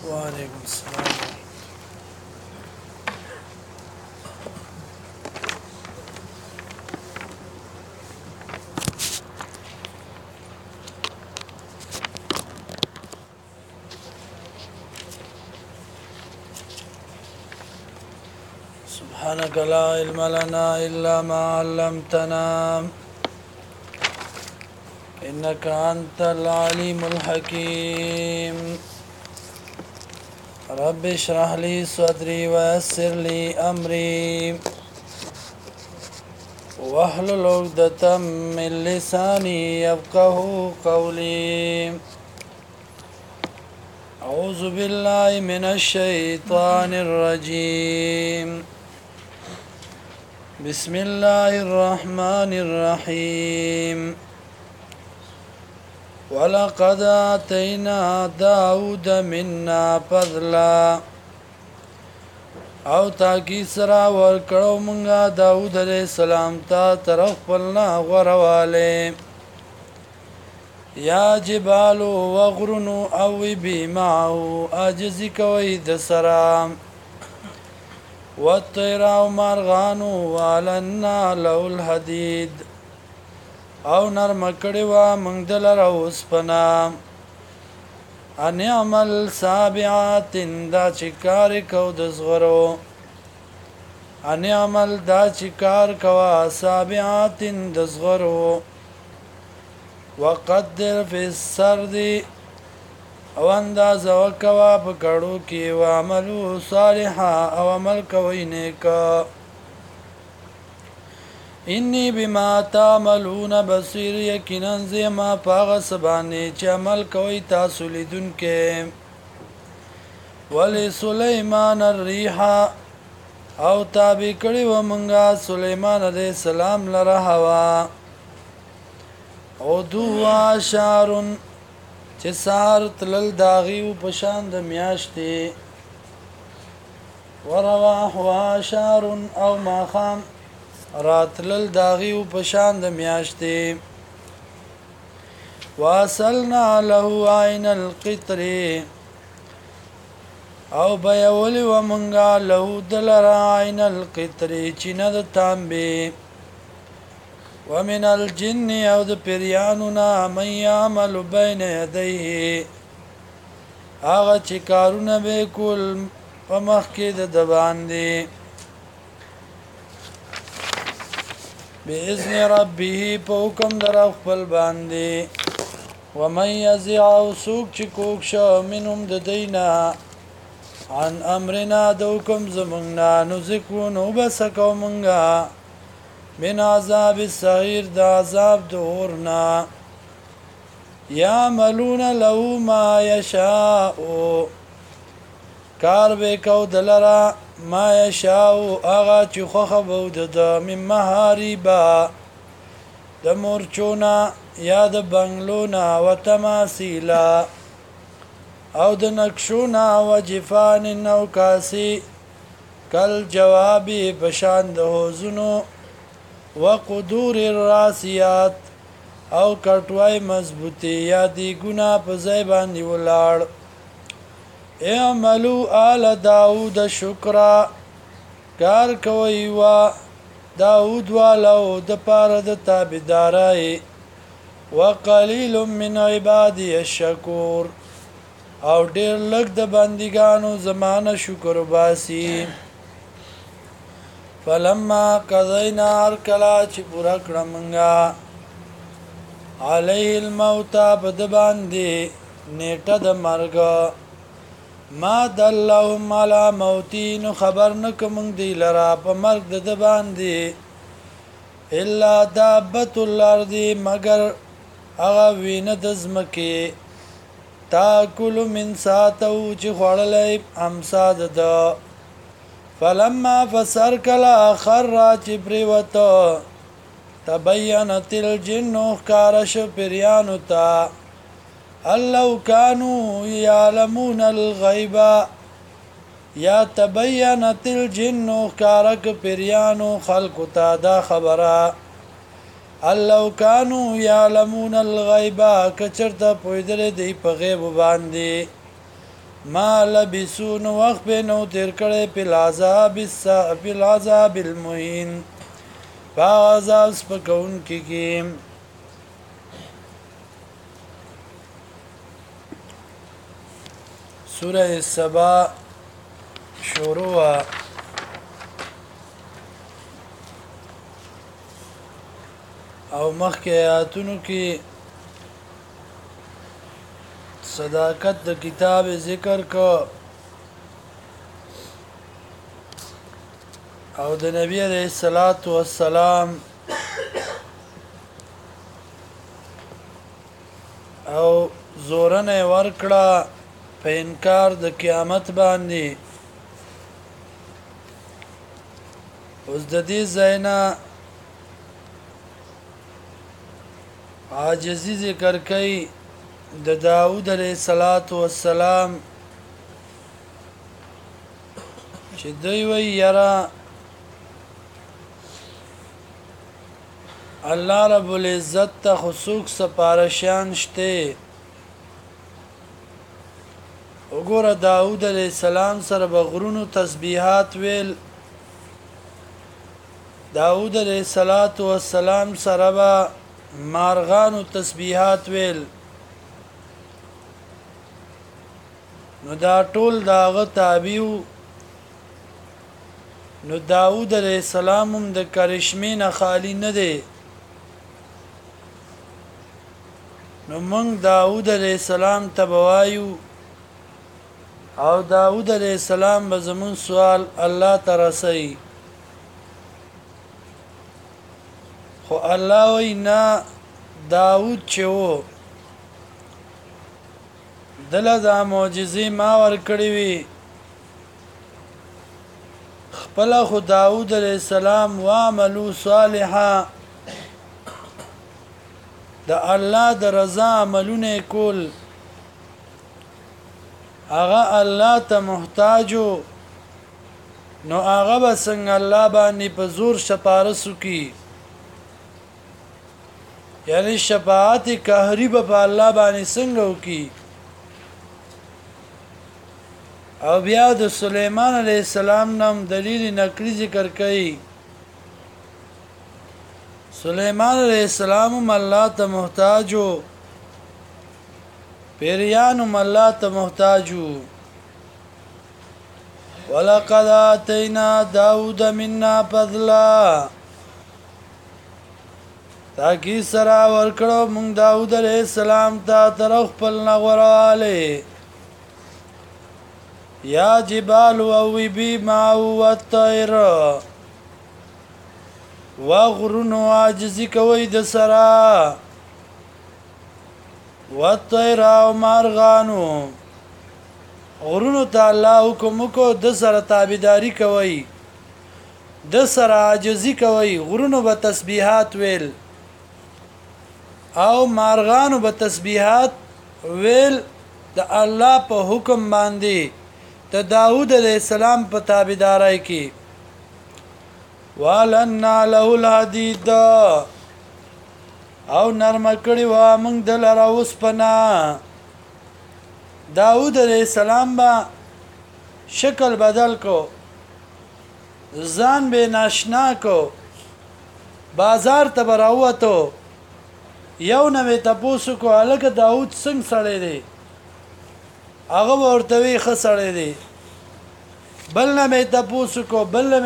وعلیکم السلام. سبحانك لا علم لنا إلا ما علمتنا إنك أنت العليم الحكيم. رب اشرح لي صدري ويسر لي أمري واحلل عقدة من لساني يفقه قولي. أعوذ بالله من الشيطان الرجيم. بسم الله الرحمن الرحيم. ولقد آتينا داود منا فضلا او تاکی سرا ورکړو مونږه داود علیہ السلام ته طرف پلنا غرواله. یا جبال وغرنو او بیماو عجزی کوي د سرام والطير او مارغانو والنا له الحديد او نرم کړي وا موږ دلر اوسپنا ان عمل سابعات دا چکار کو د زغرو ان عمل دا چکار کوا سابعات د زغرو وقدر فی السرد او انداز وکوا په کړو کې وعملو صالحا او عمل کوي نیک. انی بما تعملون بصیر یقینا زما پاغه سبانه چې عمل کوي تاسو لیدونکې. ولی سلیمان الریح او تابع کړي و مونږه سلیمان علیہ السلام لره هوا او دوا شارن چې سار تلل داغي او پشان د میاشتې ورواح واشارن او ماخام راتلل داغي او پشان د میاشتې واصلنا له عین القطر او بیولی و منگا له دلر عین القطر چینه د تانبی ومن الجن او د پیریانونا من یعمل بین یدیه آغا چی کارونه بے کول پا مخی د دبان دی بی اذن ربیه پا حکم در اخفل باندی ومن یزعو سوک چی کوکشا منهم د دینا عن امرنا دوکم زمنگنا نزکو نو بسکو منگا من عذاب الصغیر دا عذاب دورنا یعملون له ما یشاءو کار بے کو دلرا ما یشاءو آغا چی خوخ بود دا من محاریبا دا مرچونا یا دا بنگلونا و تماسیلا او د نقشونا و جفان او کاسی کل جوابی بشان د حوزنو و قدور الراسیات او کټوای مضبوطی یا دی گنا په ځای باندې ولاړ. اعملوا آل داود شکرا کار کوي وا داود والو د پاره د تابعدارای وقلیل من عبادی الشکور او ډیر لږ د بندګانو زمانه شکر باسی. فلما قضینا ارکلا چې پورا کړمنګا علیه الموت بد باندې نیټه د مرګ ما دلهم علی موتین خبر نکوم دی لرا په مرګ د باندې الا دابت الارض مگر هغه وینه د زمکه تاکل من ساتو چې خوړلې امساد ده فلما فسر کلا خر چې پریوتو تبینت الجن کارش پریانو تا اللو کانو یعلمون الغیب یا تبینت الجن کارک پریانو خلق تا دا خبره اللو کانو یعلمون الغیب کچرتا پویدل دی په غیب باندې ما لبسو نو وقت به نو تیر کړي په العذاب المهین په عذاب سپکون کې سورہ سبا شروع او مخکې آیاتونو کې صداقت د کتاب ذکر کو او د نبی علیہ الصلوۃ والسلام او زورنه ورکړه په انکار د قیامت باندې اوس د دې زینا عاجزی ذکر کوي د داود علیہ الصلوۃ والسلام چې دوی وی یرا الله رب العزت ته خصوص سپارشان شته وګوره داود علیہ السلام سره بغرونو تسبیحات ویل داود علیہ السلام سره با مارغانو تسبیحات ویل نو دا ټول داغه تابعو نو داود علیہ السلام هم د کرشمې نه خالی نه دی نو موږ داود علیہ السلام تبوایو او داود علیہ السلام به زمون سوال الله ترسي خو الله وینا داود چې وو دله دا معجزې ما ور کړې وي خپل خو داود علیہ السلام وعملوا صالحا د الله د رضا عملونه کول هغه الله ته محتاجو نو هغه به څنګه الله باندې په زور شپارسو کی یعنی شفاعت قهری به الله باندې څنګه وکي او بیا د سليمان عليه السلام نام دلیل نقلی ذکر کړي سليمان عليه السلام الله ته محتاجو پیریانو الله ته محتاجو ولقد اتینا داود منا فضلا تاکي سرا ورکړو مونږ داود عليه السلام ته طرف خپل نغوراله یا جبال ووبي ما والطير وغرنو عاجزي کوي د سرا والطير او مارغانو غرونو ته الله حکم کو د سره تابعداري کوي د سره عاجزي کوي غرونو به تسبيحات ویل او مارغانو به تسبيحات ویل د الله په حکم باندې د داود علیہ السلام په تابعداري کې ولنا له الحديد او نرم کړي وا موږ د لاره اوس پنا داود علیہ السلام با شکل بدل کو ځان به ناشنا کو بازار ته براوته یو نوې تاسو کو الګ داود څنګه سړی دی هغه ورته وی خسړې دي بل نه مې تاسو کو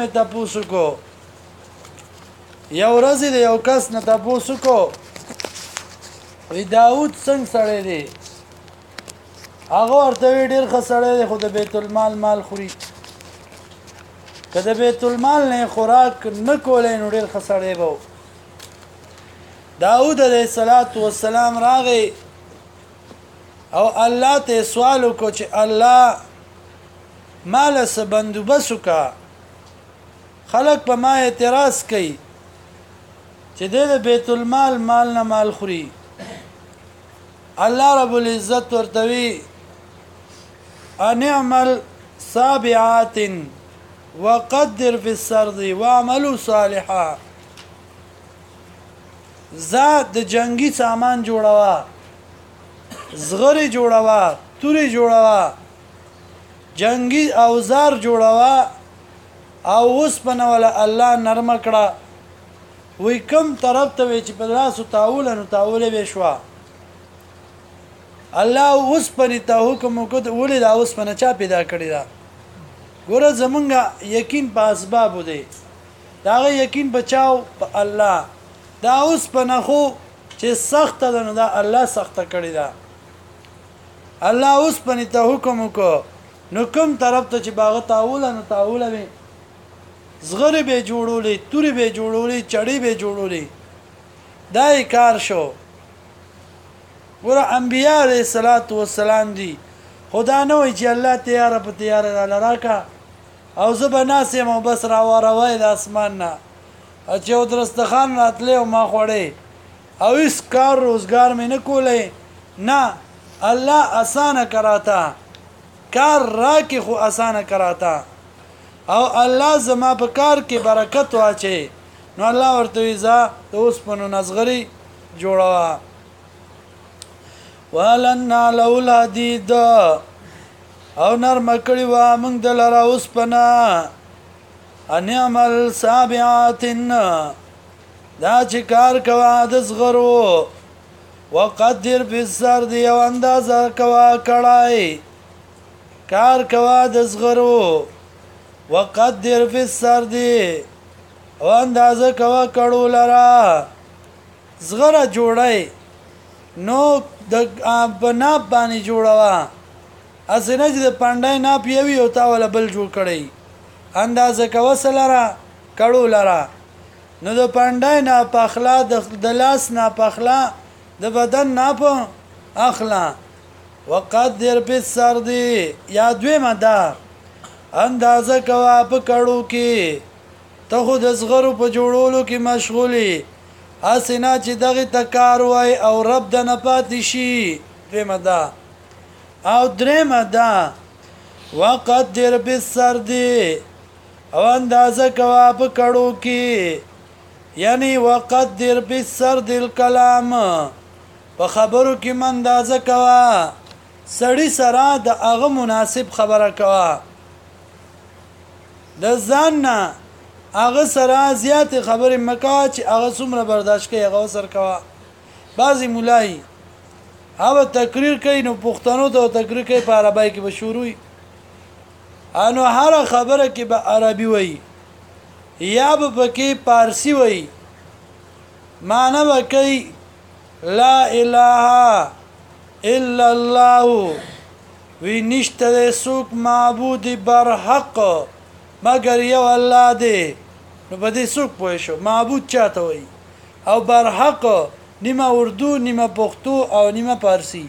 یو ورځ دی یو کس نه تاسو کو وی داود څنګه سړی دی هغه ورته وی ډیر خسړې دي خو د بیت المال مال خوري کله بیت المال نه خوراک نه کولای نو ډیر خسړې وو داود علیہ السلام راغی او الله ته سوال کو چې الله مال سه بندوبس وکا خلق په ما اعتراض کوي چې د بیت المال مال نه مال خوري الله رب العزت ورتوي ان اعمل سابعات وقدر في السرد واعملوا صالحا زاد د جنگي سامان جوړوا زغری جوړوا توري جوړوا جنگي اوزار جوړوا او اوس پنه ولا الله نرم کړه وی کم طرف ته چې په لاسو تاول نو تاول به شوا الله اوس پنه ته حکم وکړ ولې دا اوس پنه چا پیدا کړی دا ګوره زمونږه یقین په اسباب دی دا یقین بچاو په الله دا اوس پنه خو چې سخت ده نو دا الله سخت کړی دا الله اوس پنه ته حکم وکړ نو کوم طرف ته چې باغ تاول نو تاول به زغری به جوړولې توري به جوړولې چړې به جوړولې دای کار شو ور انبیاء علیہ الصلوۃ والسلام دي خدا نه وی چې الله تیار په تیار را راکا او زبناس مو بس را وروي د اسمان نه چې درستخان راتله او ما خوړې او اس کار روزګار مې نه کولې نه الله آسان کراتا کار راکې خو آسان کراتا او الله زما په کار کې برکت واچي نو الله ورته ویزا اوس په نزغري جوړوا ولنا لول حديد او نرم کړي وا موږ د لاره اوس پنا ان عمل سابعاتن دا چې کار کوا د زغرو وقدر بالسرد یو اندازه کوا کړای کار کوا د زغرو وقدر فی السرد او اندازه کوا کړو لرا زغره جوړای نو د بنا باندې جوړوا اسنه چې د پاندای نه پیوي او تا ولا بل جوړ کړی اندازه کوا سلرا کړو لرا نو د پاندای نه پخلا د لاس نه پخلا د بدن نه په اخلا وقدر فی السرد یا دوی مده اندازه کوا په کړو کې ته خو د صغرو په جوړولو کې مشغولي اسنه چې دغه تکار وای او رب د نه پاتې شي درېمه ده او درېمه ده وقدر بالسرد او اندازه کوا په کړو کې یعنی وقدر بالسرد الكلام په خبرو کې من اندازه کوا سړی سره د هغه مناسب خبره کوا د ځان نه هغه سره زیات خبرې مکا چې هغه څومره برداشت کوي هغه سر کوا بعضی مولای هغه تقریر کوي نو پښتنو ته تقریر کوي په عربی کې به شروعي انو هر خبره کې به عربي وای یا به پکې پارسی وای معنی به کوي لا اله الا الله وی نشته سوک معبود برحق مگر یو الله دی نو په دې څوک پوه شو معبود چاته وای او برحق نیمه اردو نیمه پښتو او نیمه پارسی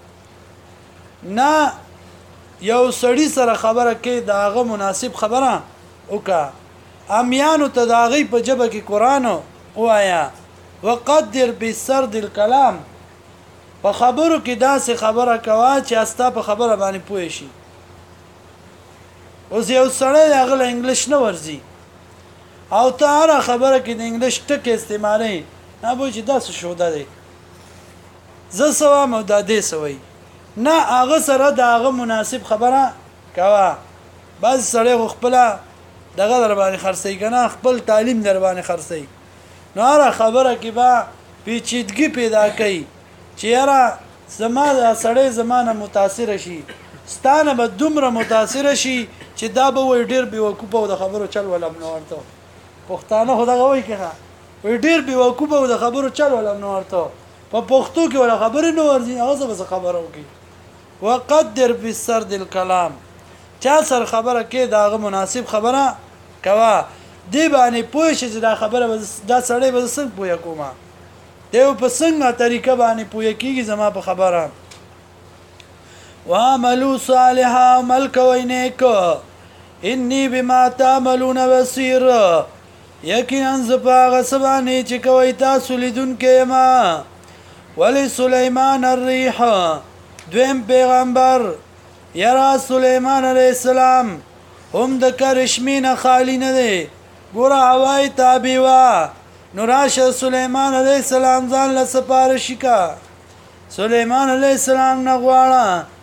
نه یو سړی سره خبره کې داغه مناسب خبره وکا امیانو ته داغي په جبه کې قران وایا وقدر بالسرد الكلام په خبرو کې داسې خبره کوا چې استا په خبره باندې پوه شي اوس یو سړی هغه انګلیش نه ورزي او ته هر خبره کې د انګلیش ټک استعمالي نه به چې داسې شو ده زه سوا مو د دې سوي نه هغه سره د هغه مناسب خبره کوا بعض سړی خپل دغه در باندې خرڅي کنه خپل تعلیم در باندې خرڅي نو هر خبره کې با پیچیدګي پیدا کوي چې یاره زما سړی زمانه متاثر شي ستانه به دومره متاثر شي چې دا به وي ډیر بیوقوف او د خبرو چل ولا نه ورته پښتانه خو دغه وای کړه وي ډیر بیوقوف او د خبرو چل ولا نه ورته په پښتو کې ولا خبرې نه ورځي هغه به خبرو کوي وقدر بالسرد الكلام چا سر خبره کې داغه مناسب خبره کوا دی باندې پوه شي چې دا خبره دا سړی به څنګه پوهه کومه دیو په څنګه طریقه باندې پوهه کیږي زما په خبره وعملوا صالحا عمل کوي نیک انی بما تعملون بصیر یقینا زپاغه سبانه چې کوي تاسو لیدونکې ما ولی سليمان الريح دویم پیغمبر یرا سليمان علیہ السلام هم د کرشمین خالی نه دی ګور هوای تابع وا نوراشه سليمان علیہ السلام ځان له سپارښی کا سليمان علیہ السلام نغواړه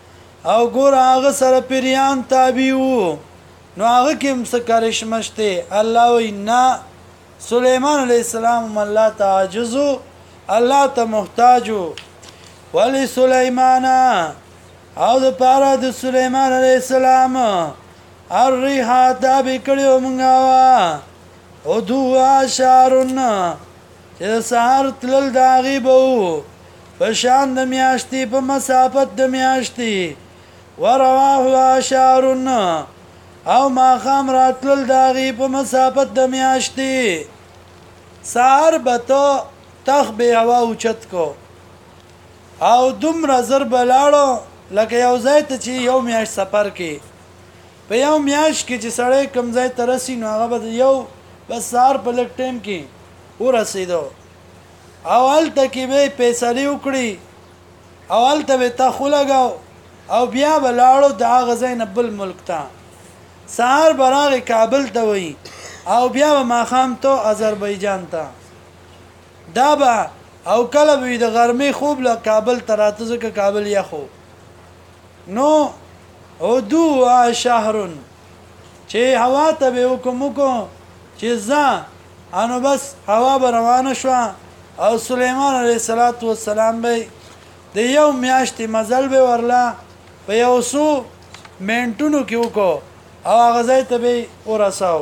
او ګور هغه سره پیریان تابع وو نو هغه کوم څه کرشمه شته الله وینا سليمان عليه السلام الله تعجزو الله ته محتاجو ولی سليمان او د پاره د سليمان عليه السلام الريح تابع کړو مونږه وا او دوا شارون چې سهار تلل داغي بو پشان د میاشتي په مسافت د میاشتي ورواه شارون او ما خام راتلل داغي په مسافت د میاشتي سهار بتو تخ به هوا اوچت کو او دومره زر بلاړو لکه یو ځای ته چې یو میاشت سفر کې په یو میاشت کې چې سړی کم ځای ته رسي نو هغه به یو بس سهار په لږ ټایم کې ورسېدو او هلته کې به فیصلې وکړي او هلته به تخو لګاو او بیا به لاړو د هغه ځای نه بل ملک ته سهار به راغی کابل ته وایي او بیا به ماښام ته آذربایجان ته دا به او کله به د غرمې خوب له کابل ته راته ځکه کابل یخو نو عدو شهرون چې هوا ته به حکم وکړو چې ځه انو بس هوا به روانه شوه او سلیمان علیه السلام به د یو میاشتې مزل به ورله په یو څو منټونو کې وکړو او هغه ځای ته به ورساو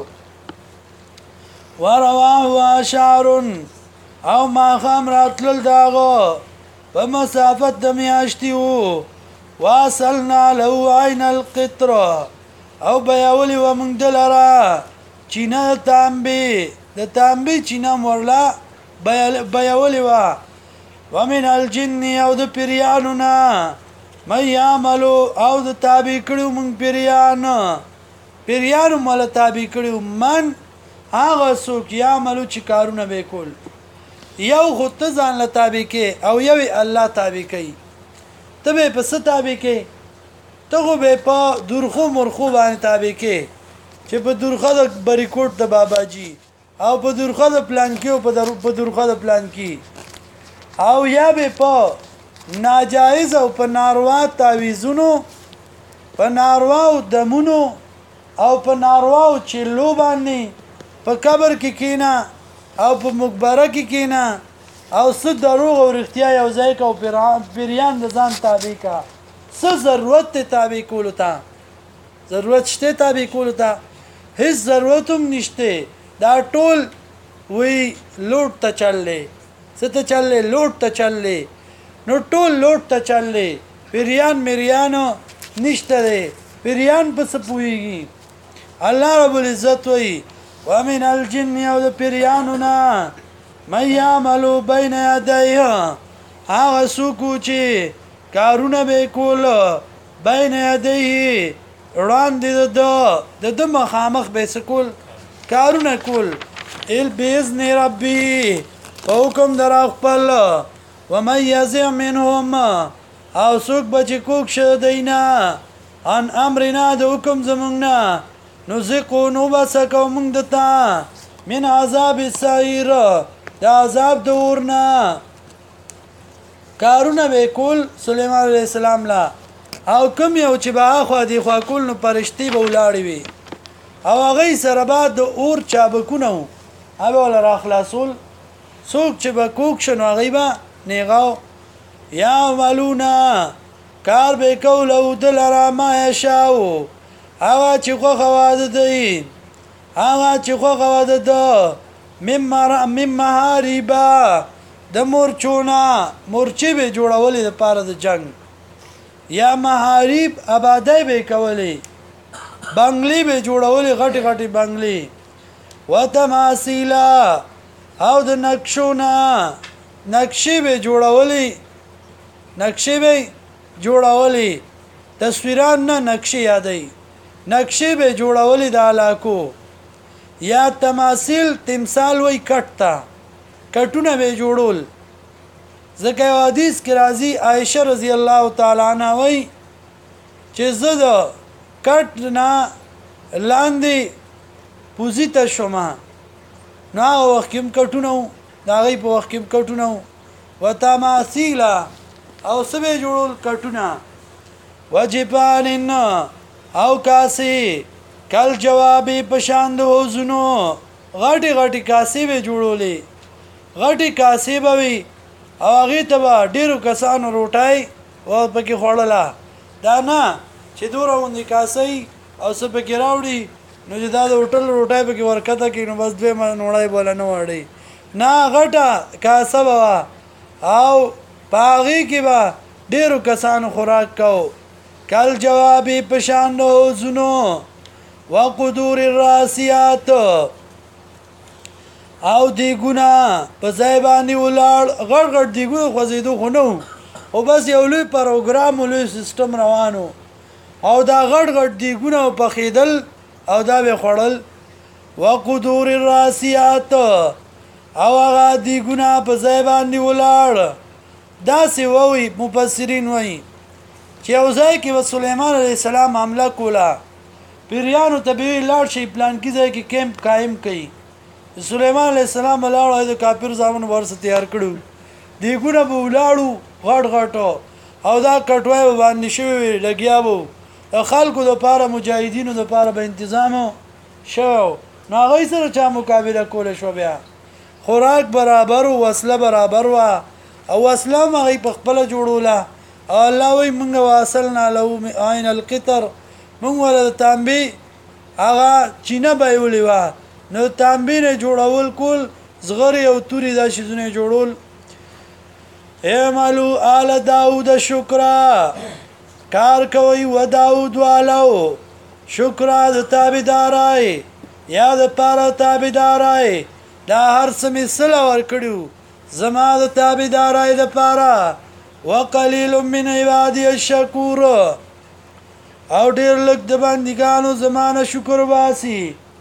ورواه شهرون او ماښام راتلل د هغه په مسافت د میاشتې وو واصلنا له عین القطر او بیاولی و موږ دلره چینه د تانبې چینه ورله بیاولی و ومن الجن او د پیریانو نه من یعملو او د تابع کړو موږ پیریانو مله تابع کړو من هغه څوک یعملو چې کارونه به کول یو خو ته ځان له تابع کې او یو الله تابع کوي ته به په څه تابع کې ته خو به په درخو مرخو باندې تابع کې چې په درخه د بریکوټ د باباجي او په درخه د پلان کې او په درخه د پلان کې او یا به په ناجایز او په ناروا تعویذونو په ناروا دمونو او په ناروا چلو باندې په قبر کې کینا او په مقبره کې کینا او څه دروغ او رښتیا یو ځای کو پیریان د ځان تابع کا څه ضرورت ته تابع کولو ته ضرورت شته تابع کولو ته هیڅ ضرورت هم نشته دا ټول وی لوټ ته چللې څه ته چللې لوټ ته چللې نو ټول لوټ ته چللې پیریان میریانو نشته دی پیریان په څه پوهیږي الله رب العزت وی ومن الجن او د پیریانو نه من یعملو بین یدیه هغه څوک چې کارونه به کول بین یدیه وړاندې د مخامخ به سکول کارونه کول ال باذن ربی په حکم در خپل ومن یزع منهم او څوک به چې کوک شه دینا ان امرنا د حکم زمونږ نه نزقو نو بسکو مونږ دته من عذاب السعیر د عذاب د اورنا کارونه به کول سليمان عليه السلام لا او کوم یو چې به خو دی خو کول نو پرشتي به ولاړی وي او هغه سره بعد د اور چابکونه او ول را خلاصول څوک چې به کوک شنو هغه به نیغاو یا ولونا کار به کول او دلرا ما یشاو هغه چې خو خواده دی هغه چې خو خواده ده مم هاریبا د مورچونا مورچی به جوړولې د پاره د جنگ یا محاریب آبادای به کولې بنگلی به جوړولې غټي غټي بنگلی وتماثیلا او د نقشونا نقشې به جوړولې تصویران نه نقشې یادې نقشې به جوړولې د علاقو یا تماثیل تمثال وای کټتا کټونه به جوړول ځکه حدیث کې راځي عائشه رضی الله تعالی عنها وای چې زه د کټ نه لاندې پوزیته شومه نو وخت کې کټونه دا غي په وخت کې کټونه و تماثیل او سبه جوړول کټونه وجفان او کاسي کل جوابي پشان د حوزونو غټي غټي کاسي به جوړولې غټي کاسي به وي او هغه ته به ډیرو کسانو روټای او پکې خوړله دا نه چې دورونه کاسي او څه پکې راوړي نو چې دا د هوټل روټای پکې ورکته کې نو بس دوی نوړای بوله نه وړي نه غټه کاسه به او پاغي کې به ډیرو کسانو خوراک کو کل جوابي پشان د حوزونو وقدور الراسيات او دیګونه په ځای باندې ولاړ غړ غړ دیګونه خوځېدو خو نو او بس یو لوی پروګرام لوی سیستم روانو او دا غړ غړ دیګونه په خیدل او دا به خړل وقدور الراسيات او هغه دیګونه په ځای باندې ولاړ دا سی وی مفسرین وی چې او ځای کې سليمان عليه السلام حمله کوله پیریانو ته به لاړ شي پلان کې ځای کې کیمپ قائم کړي سليمان عليه السلام لاړ د کافر ځامن ورسره تیار کړو دیګونه به ولاړو غټ غټو او دا کټوي باندې شوی لګیا وو خلکو د پاره مجاهدینو د پاره به تنظیم شو نو هغه سره چا مقابله کول شو بیا خوراک برابر او وسله برابر وا او وسله هغه په خپل جوړوله الله وي موږ واصلنا له عین القطر موږ ول تانبي هغه چینه به ولوا نو تانبي نه جوړول کول زغری او توري دا شیزونه جوړول اعملوا آل داود شکرا کار کوي و داود والو شکرا د تابعدارای یا د پاره تابعدارای دا هر څه مثال ور کړو زما د تابعدارای د پاره وقلیل من عبادی الشکور او ډیر لږ د بندګانو زمانه شکر واسي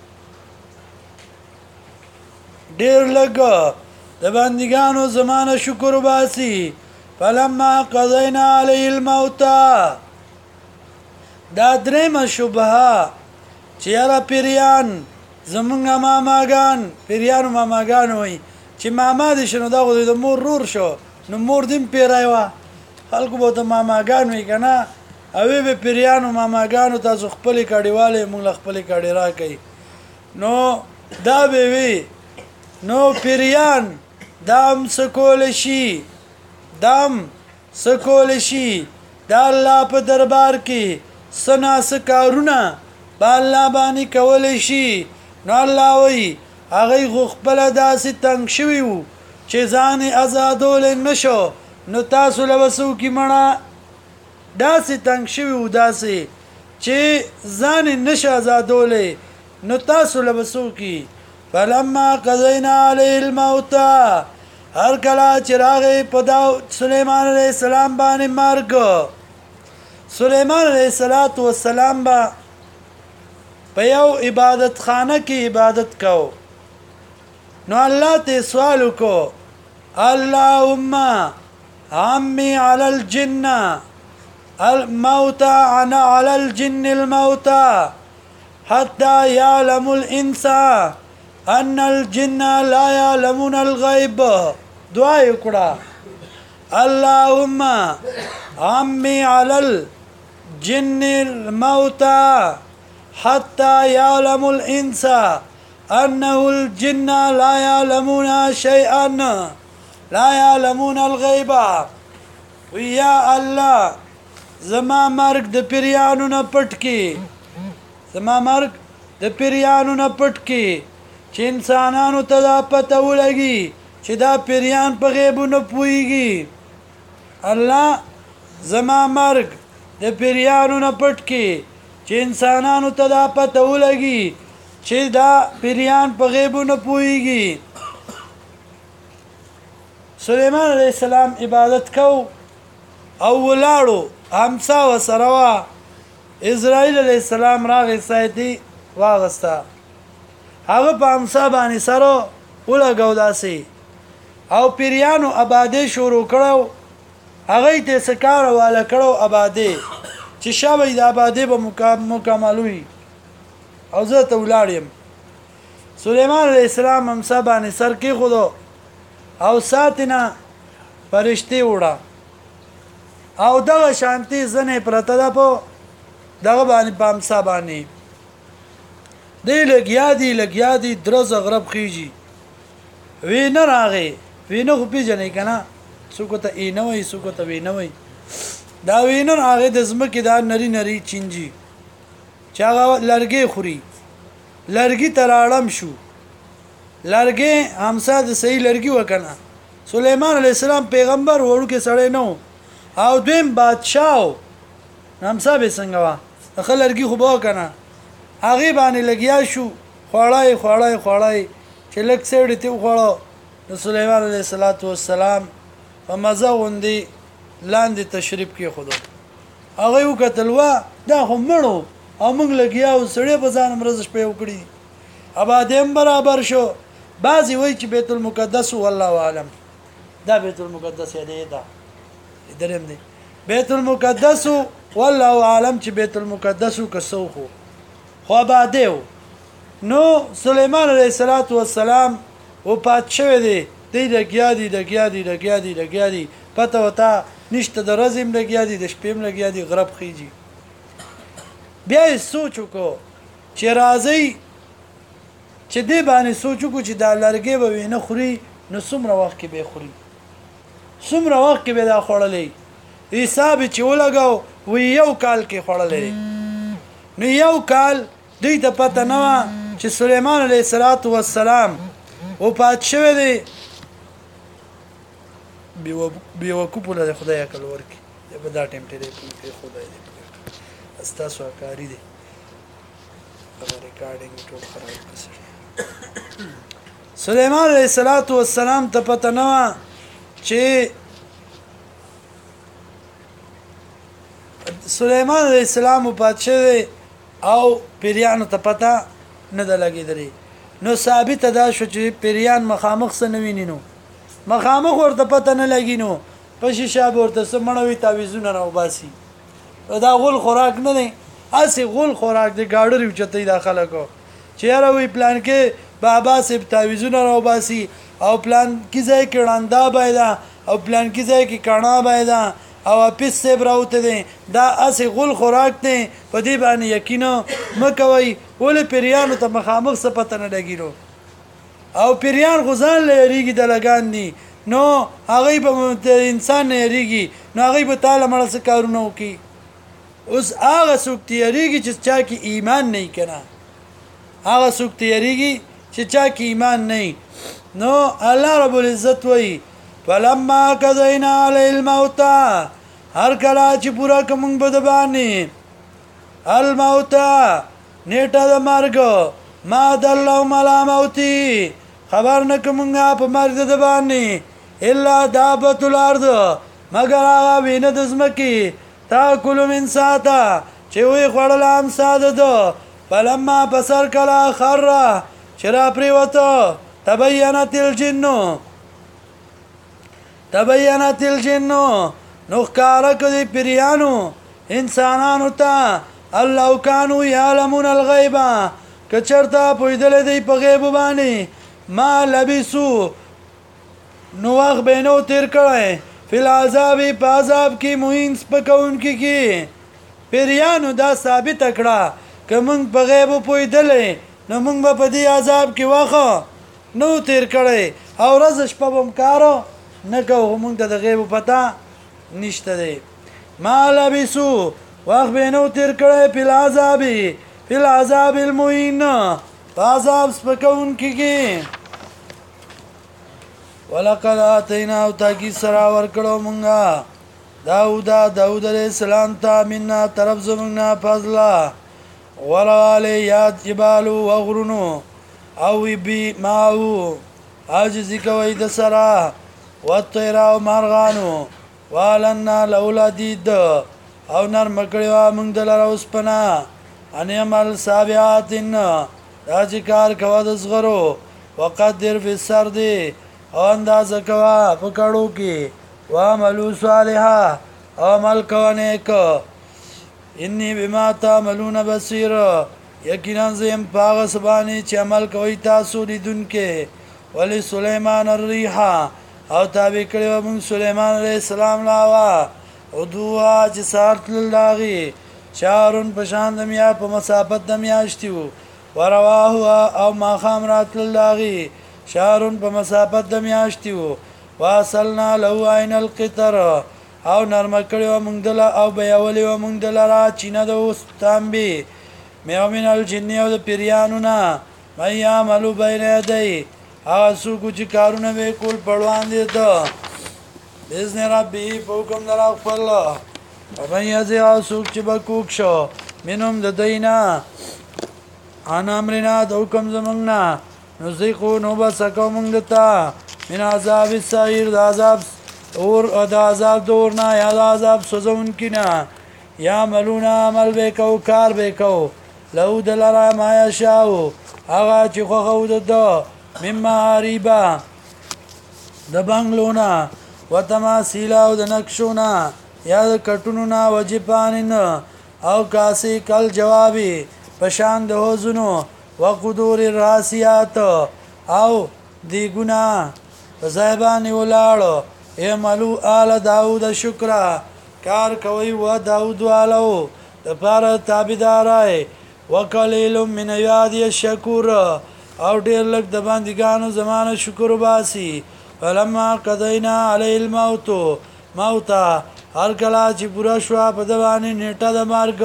ډیر لږ د بندګانو زمانه شکر واسي فلما قضینا علی الموت دا درېمه شبهه چې را پیریان زمونږ ماماګان پیریانو ماماګان وای چې ماما دې شنو دا غوډه د مور رور شو نو مور دې پیرایوا خلکو به ته ماماګان وای کنه او به پیریانو ماماګانو تاسو خپل کډیواله مونږ خپل کډی را کوي نو دا به وی نو پیریان دام سکول شي دام سکول شي دا الله په دربار کې سنا سکارونه با الله باندې کول شي نو الله وی هغه خپل داسې تنگ شوی وو چې ځان آزادول نشو نو تاسو له وسو کې مړه داسې تنگ شوی وو داسې چې ځان نشه آزادول نو تاسو له وسو کې فلما قضینا علیه الموت هر کله چې راغی په دا سليمان عليه السلام باندې مرګ سليمان عليه السلام با په یو عبادت خانه کې عبادت کو نو الله ته سوال وکړو اللهم عمي على الجن الموت انا على الجن الموت حتى يعلم الانسان ان الجن لا يعلمون الغيب دعا وکړه اللهم عمي على الجن الموت حتى يعلم الانسان انه الجن لا يعلمون شيئا لا يعلمون الغيب ويا الله زما مرګ د پیریانو نه پټ کی زما مرګ د پیریانو نه پټ کی چې انسانانو ته دا پته ولګي چې دا پیریان په غیبونه پويږي الله زما مرګ د پیریانو نه پټ کی چې انسانانو ته دا پته ولګي چې دا پیریان په غیبونه پويږي سليمان عليه السلام عبادت کو او ولاړو همسا وسروا اسرائیل علیہ السلام راغی سایتی واغستا هغه په همسا باندې سره ولګاو داسي او پیریانو آبادی شروع کړو هغه ته سکار والا کړو آبادی چې شابه د آبادی به مکملوي او زه ته ولاړم سليمان عليه السلام همسا باندې سر کې خودو او ساتنه فرشتي وړه او دغه شانتي زنه پرته ده په دغه باندې پامسا باندې دی لګیا دی درز غرب خيږي وینه راغی وینه خو پیژنې کنه څوک ته ای نه وای څوک ته وینه وای دا وینه راغی د زمکه دا نری چینجی چاغه لرګي خوري لرګي تراړم شو لرګي همسا د صحیح لرګي وکنه سليمان عليه السلام پیغمبر وړو کې سړی نو او دویم بادشاہ همسا به څنګه وا خلرګي خو به کنه هغه باندې لګیا شو خوړای چې لک سړی ته خوړو د سليمان عليه السلام په مزه غوندي لاندې تشریف کې خود هغه یو کتلوا دا هم مړو او موږ لګیاو سړی په ځان مرزش په وکړي ابادم برابر شو بعضی وای چې بیت المقدس والله عالم دا بیت المقدس دی دا درم دی بیت المقدس والله عالم چې بیت المقدس کسو خو ابادیو نو سليمان عليه السلام او پات شوی دی لګیا دی پته وتا نشته د رزم لګیا دی د شپیم لګیا دی غرب خيږي بیا سوچ وکړو چې راځي چې دې باندې سوچ وکړو چې دا لرګي به وینه خوري نو څومره وخت کې به خوري څومره وخت کې به دا خورلې حساب چې ولګاو و یو کال کې خورلې نو یو کال دې ته پته نه و چې سليمان عليه السلام او پات شوی دی بیوقوف له خدای عقل ورکی په دا ټیم ته دی خدای دی استاسو کاری دی ریکارډینګ ټول خراب کړی سليمان عليه السلام ته پته نه و چې سليمان عليه السلام پاتشه او پیریانو ته پته نه ده لګیدلې نو ثابت ده شو چې پیریان مخامخ سنوینینو مخامخ ورته پته نه لګینو په شیشه ورته سمړوي تعویذونه راو باسي دا غول خوراک نه دی اسی غول خوراک دی گاډر چته داخله کو چیرې وی پلان کې بابا سب تعویذونه راو باسي او پلان کې ځای کې وړاندا بایدا او پلان کې ځای کې کاڼا بایدا او پیس سب راوته دي دا اسی غول خوراک دی په دې باندې یقینا مکوي ول پیریانو ته مخامخ څه پته نه لګیرو او پیریان غزان لريږي د لګان دي نو هغه به انسان نه لريږي نو هغه به تعالی مړ څه کارونه وکي اوس هغه څوک تیریږي چې چا کې ایمان نه کنا هغه څوک تیریږي چې چا کې ایمان نه نو الله رب العزت وایي فلما قضينا على الموت هر کله چې پورا کوم بد باندې الموت نیټه د مرګ ما دلو ملا موتي خبر نکومغه په مرګ د باندې الا دابت الارض مگر هغه وینه د زمکی تاکل من ساته چې وی خړل ام ساده دو فلما بصر کلا خر چرا پریوتو تبینت الجن نو ښکارا کدی پیریانو انسانانو ته الله کانو یعلمون الغیب کچرتا پویدل دی په غیب باندې ما لبسو نو وخت بینو تیر کړه فل عذاب په عذاب کې موین سپکون کې پیریانو دا ثابت کړه کوم په غیب پویدل نو موږ په دې عذاب کې واخه نو تیر کړه او ورځ شپه بم کارو نه کوو موږ د غیب پتا نشته دی ما لبسو وخت بینو تیر کړه په العذاب الموین عذاب سپکون کې ولقد اتینا او تاکی سرا ور کړو مونږه داود علیہ السلام ته منا طرف زمنا فضلا وراله یاد جبال وغرنو او بی ماو عاجز کوي د سرا وطير او مارغانو والنا الاولادید او نر مکړوا مونږ دلاره اوس پنا ان عمل سابعاتن راجکار کوا د صغرو وقدر فی السرد او انداز کوا پکړو کې وعملوا صالحا عمل کوا نیک انی بما تعملون بصیر یقینا زم پاغ سبانی چې عمل کوي تاسو لیدونکې ولی سليمان الريح او تابع کړو موږ سليمان عليه السلام لاوا ودوا چې سارت للاغي شهرون پشان دمیا په مسافت دمیاشتي وو ورواه او ما خامرات للاغي شهرون په مسافت دمیاشتي وو واصلنا له عین القطر او نرم کړو موږ دل او بیاولې موږ دل را چینه د واستامبي مې من الجن او د پیرانو نه مې عملو بین یدی اسو کوچ کارونه به کول پړوان دي ته باذن ربي په کوم در خپل او یزي اسو چې بکوک شو منهم د دینا انا امرنا د حکم زمنګنا نزيقو نو بسکو موږ دتا من عذاب السعير د عذاب اور د عذاب دورنا یا د عذاب سوزون کینا یا ملونا عمل وکاو کار وکاو لو دلرا ما یشاو هغه چې خو د مما ریبا د بنگلونا وتماثيل او د نقشونا یا د کټونونا وجپانین او کاسی کل جوابی پشان د هوزونو وقدور الراسیات او دی گنا زایبانی ولاړو اعملو آل داود شکر کار کوي و داود والو د پاره تابعدارای وکلیل من عبادی الشکور او ډیر لږ د باندګانو زمانه شکر وباسي فلما قضینا علی الموت موتا هر کله چې پورا شو په دوانه نیټه د مرګ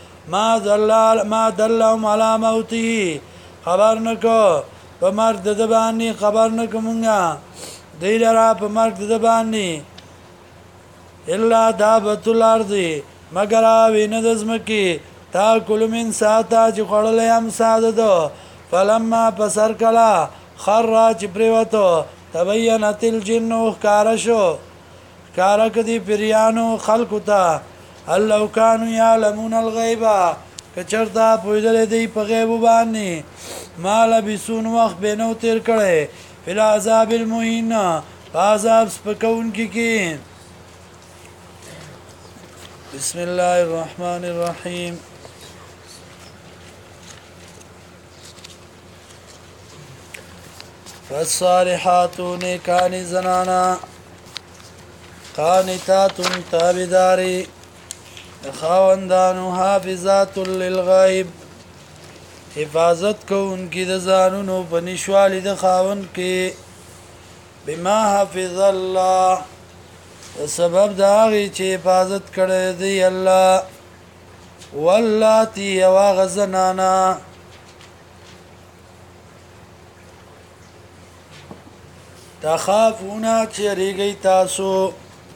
ما دلهم علی موته خبر نکو په مرګ د باندې خبر نکومږه دیلرا په مرګ د باندې الا دابت الارض مگر وینه د زمکی تا کل من ساعتا چې خړلې هم ساده دو فلما پسر کلا خر چې پریوتو تبینت الجن کارشو کارک دی پریانو خلقو تا لو کانوا یعلمون الغیب کچرتا پویدل دی په غیب باندې ما لبسون وخت بینو تیر کړي فل عذاب المهین عذاب سپکون کی بسم الله الرحمن الرحیم فالصالحات نیکانی زنانا قانتات تابداری خاوندانو حافظات للغیب حفاظت کو انکی د زانونو پنشوالی د خاون کې بما حفظ الله سبب دا غي چې حفاظت کړی دی الله واللاتی واغزنانا تخافونا چریږي تاسو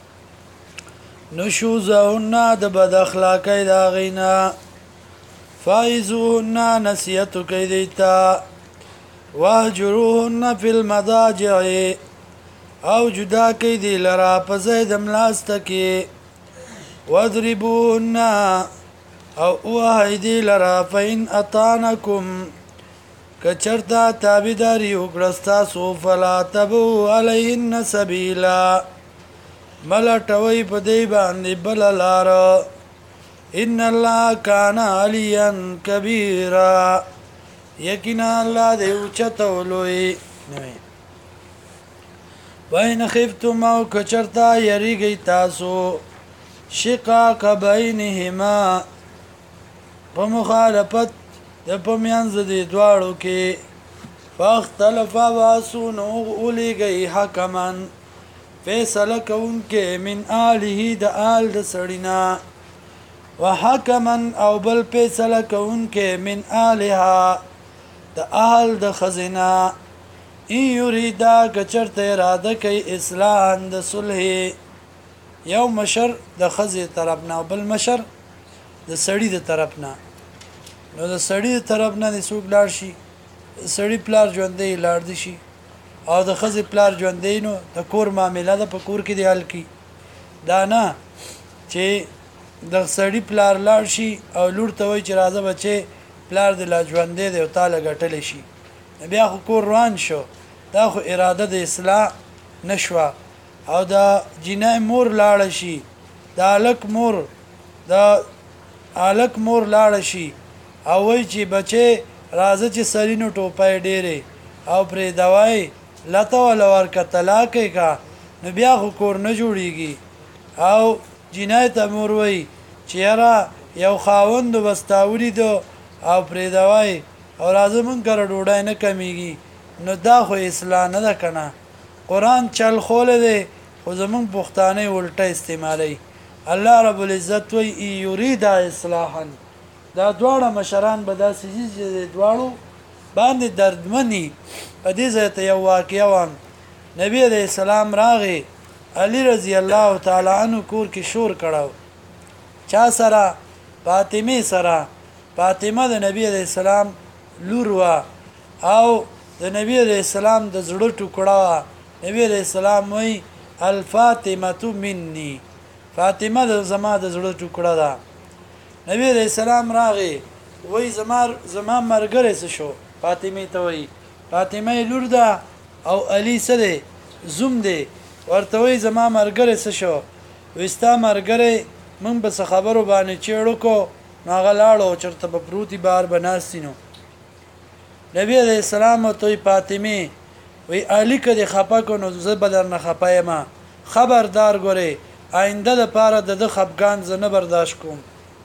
نشوزهن د بد اخلاقی دا غینا فایزوهن نسیت کوي دیتا واهجروهن فی المضاجع او جدا کوي دی لرا په زید ملاست کې وضربوهن او وهیدی لرا فین اطانکم کچرتا تابیداری وکړستا سو فلا تبو علیهن سبیلا ملټوي په دی باندې بل لار ان الله کان علیا کبیرا یقینا الله دې اوچتولوي وین خفتم او کچرتا یریږي تاسو شقاق بینهما په مخالفت د پمینځ دي دواړو کې فاختلف واسون اولیږي حکمن فیصله کوونکې من آله د آل د سړینا وحکمن او بل فیصله کوونکې من آلها د آل د خزینا این یریدا کچرته اراده کوي اصلاح د صلح یو مشر د خزې طرفنا او بل مشر د سړی د طرفنا نو د سړی د طرفنا د سوق لاړ شي سړی پلار ژوندې لاړ دي شي او د خزې پلار ژوندې نو د کور معاملې د په کور کې دی حل کی دا نه چې د سړی پلار لاړ شي او لور ته وای چې راځه بچي پلار د لا ژوندې دی او تعالی غټل شي بیا خو کور روان شو دا خو اراده د اصلاح نشوا او دا جنای مور لاړ شي دا الک مور لاړ شي او وای چې بچي راځه چې سرینو ټوپای ډېره او پرې دوای لته ولا ورکه طلاق کا نو بیا خو کور نه جوړیږي او جنایت امور وای چیرې یو خاوند وستاولی دو او پرې دوای او لازم کړه ډوډۍ نه کمیږي نو دا خو اصلاح نه ده کنه قران چل خول دی خو زمون پښتانه الټه استعمالي الله رب العزت وی یرید اصلاحا دا دواړه مشران به دا سجدي دواړو باندې دردمنی په دې ځای ته یو واقعا و نبی عليه السلام راغی علی رضی الله تعالی عنہ کور کې شور کړه چا سره فاطمه سره فاطمه د نبی عليه السلام لور وا او د نبی عليه السلام د زړه ټوکړه نبی عليه السلام وی الفاطمه مني فاطمه د زما د زړه ټوکړه ده نبی عليه السلام راغی وی زما مرګره څه شو فاطمه ته وی فاطمه لور ده او علی سره زوم دی ورته وی زما مرګره څه شو وستا مرګره من به خبرو باندې چېړو کو ناغلاړو چرته په پروتي بار بناستینو نبی عليه السلام ته فاطمه وی علی کدي خپه کو نو زه بدر نه خپایم خبردار ګوره آینده لپاره د خپګان زنه برداشت کوم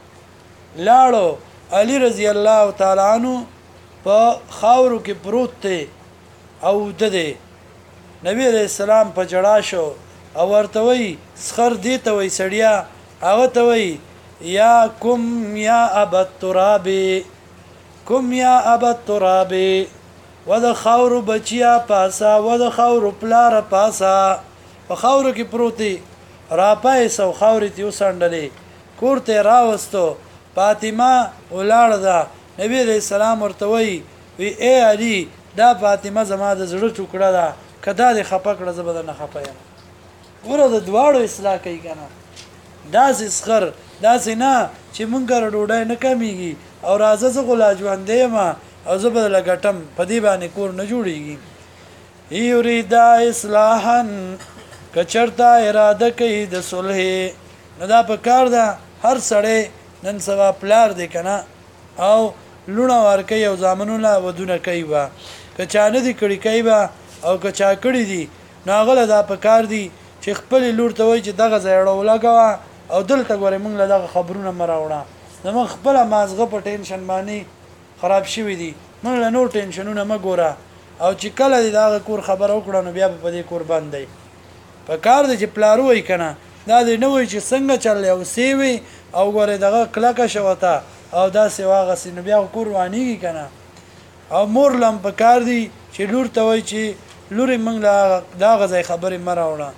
لاړو علی رضی الله تعالی عنہ په خاورو کې پروت دی او دده نبی علیہ السلام په جړا شو او ورته وی سخر دی ته وی سړیا هغه ته وی یا کم یا ابا التراب کم یا ابا التراب ود خاور بچیا پاسا ود خاور پلار پاسا په خاورو کې پروتي را پایسو خاورې ته وسندلې کوړته راوستو فاطمه ولاړه ده نبی علیہ السلام ورته وی اے علی دا فاطمه زما د زړه ټوکړه ده کدا د خپه کړه زبر نه خپایم ګوره د دواړو اصلاح کوي کنه دا زسخر دا سینا چې مونږ ډوډۍ نه کمیږي او راځه زه غلا ژوندې ما او زبر لګټم په دې باندې کور نه جوړیږي یرید اصلاحا کچرتا اراده کوي د صلح نه دا په کار ده هر سړی نن سبا پلار دی کنه او لونه ورکه او زامنونه ودونه کوي با کچانه دي کړي کوي با او کچا کړي دي ناغله دا په کار دي چې خپل لور ته وای چې دغه زیړو لګوا او دلته ګورې مونږ له دغه خبرونه مراوړه نو خپل مازغه په ټینشن باندې خراب شوی دي مونږ له نور ټینشنونه ما ګوره او چې کله دغه کور خبر وکړو نو بیا په دې کور باندې په کار دي چې پلارو وای کنه دا دې نه وای چې څنګه چل او سیوي او ګوره دغه کلاکه شوته او دا سیواغه سینو بیا کور وانیږي کنه او مور لم په کار دي چې لور ته وای چې لوري موږ دا غځي خبرې مراوړه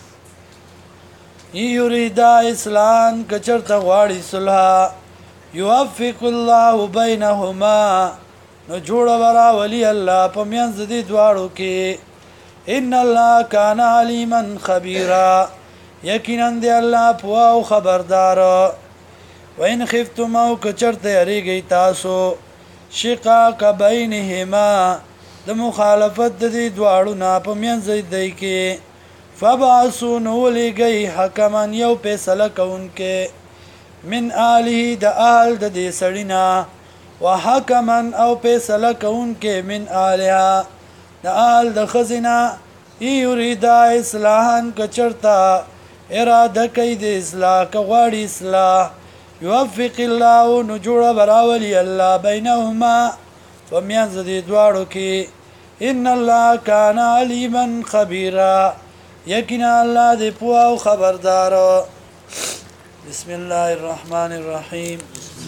یرید اسلام کچرته غواړي صلح یوفق الله بینهما نو جوړ ورا ولی الله په میانځ دي دواړو کې ان الله کان علیما خبیرا یقینا دی الله پوه او خبردار وین خفتم او کچرته یریږي تاسو شقاق بینهما د مخالفت د دې دواړو نه په میانځ دی کې فبعثوا نولګي حکما یو فیصله کوونکې من آله د آل د دې سړینا وحکما او فیصله کوونکې من آلها د آل د خزینا یرید اصلاحا کچرتا اراده کوي د اصلاح کغواړي اصلاح یوفق الله نجوړ براولي الله بینهما ومیانځ دې دواړو کې ان الله کان علیما خبیرا یقینا الله دې پوه او خبردار بسم الله الرحمن الرحیم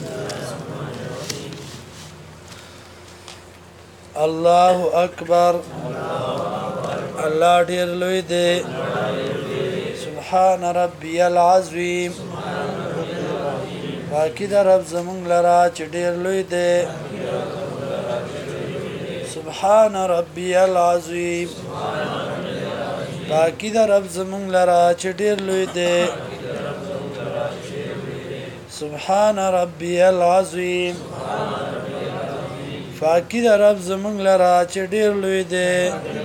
الله اکبر الله ډیر لوی دی سبحان ربی العظیم پاکی در رب زمونږ لرا چې ډیر لوی دی سبحان ربی العظیم پاکی در رب زمونږ لرا چې ډیر لوی دی سبحان ربی العظیم پاکی در رب زمونږ لرا چې ډیر لوی دی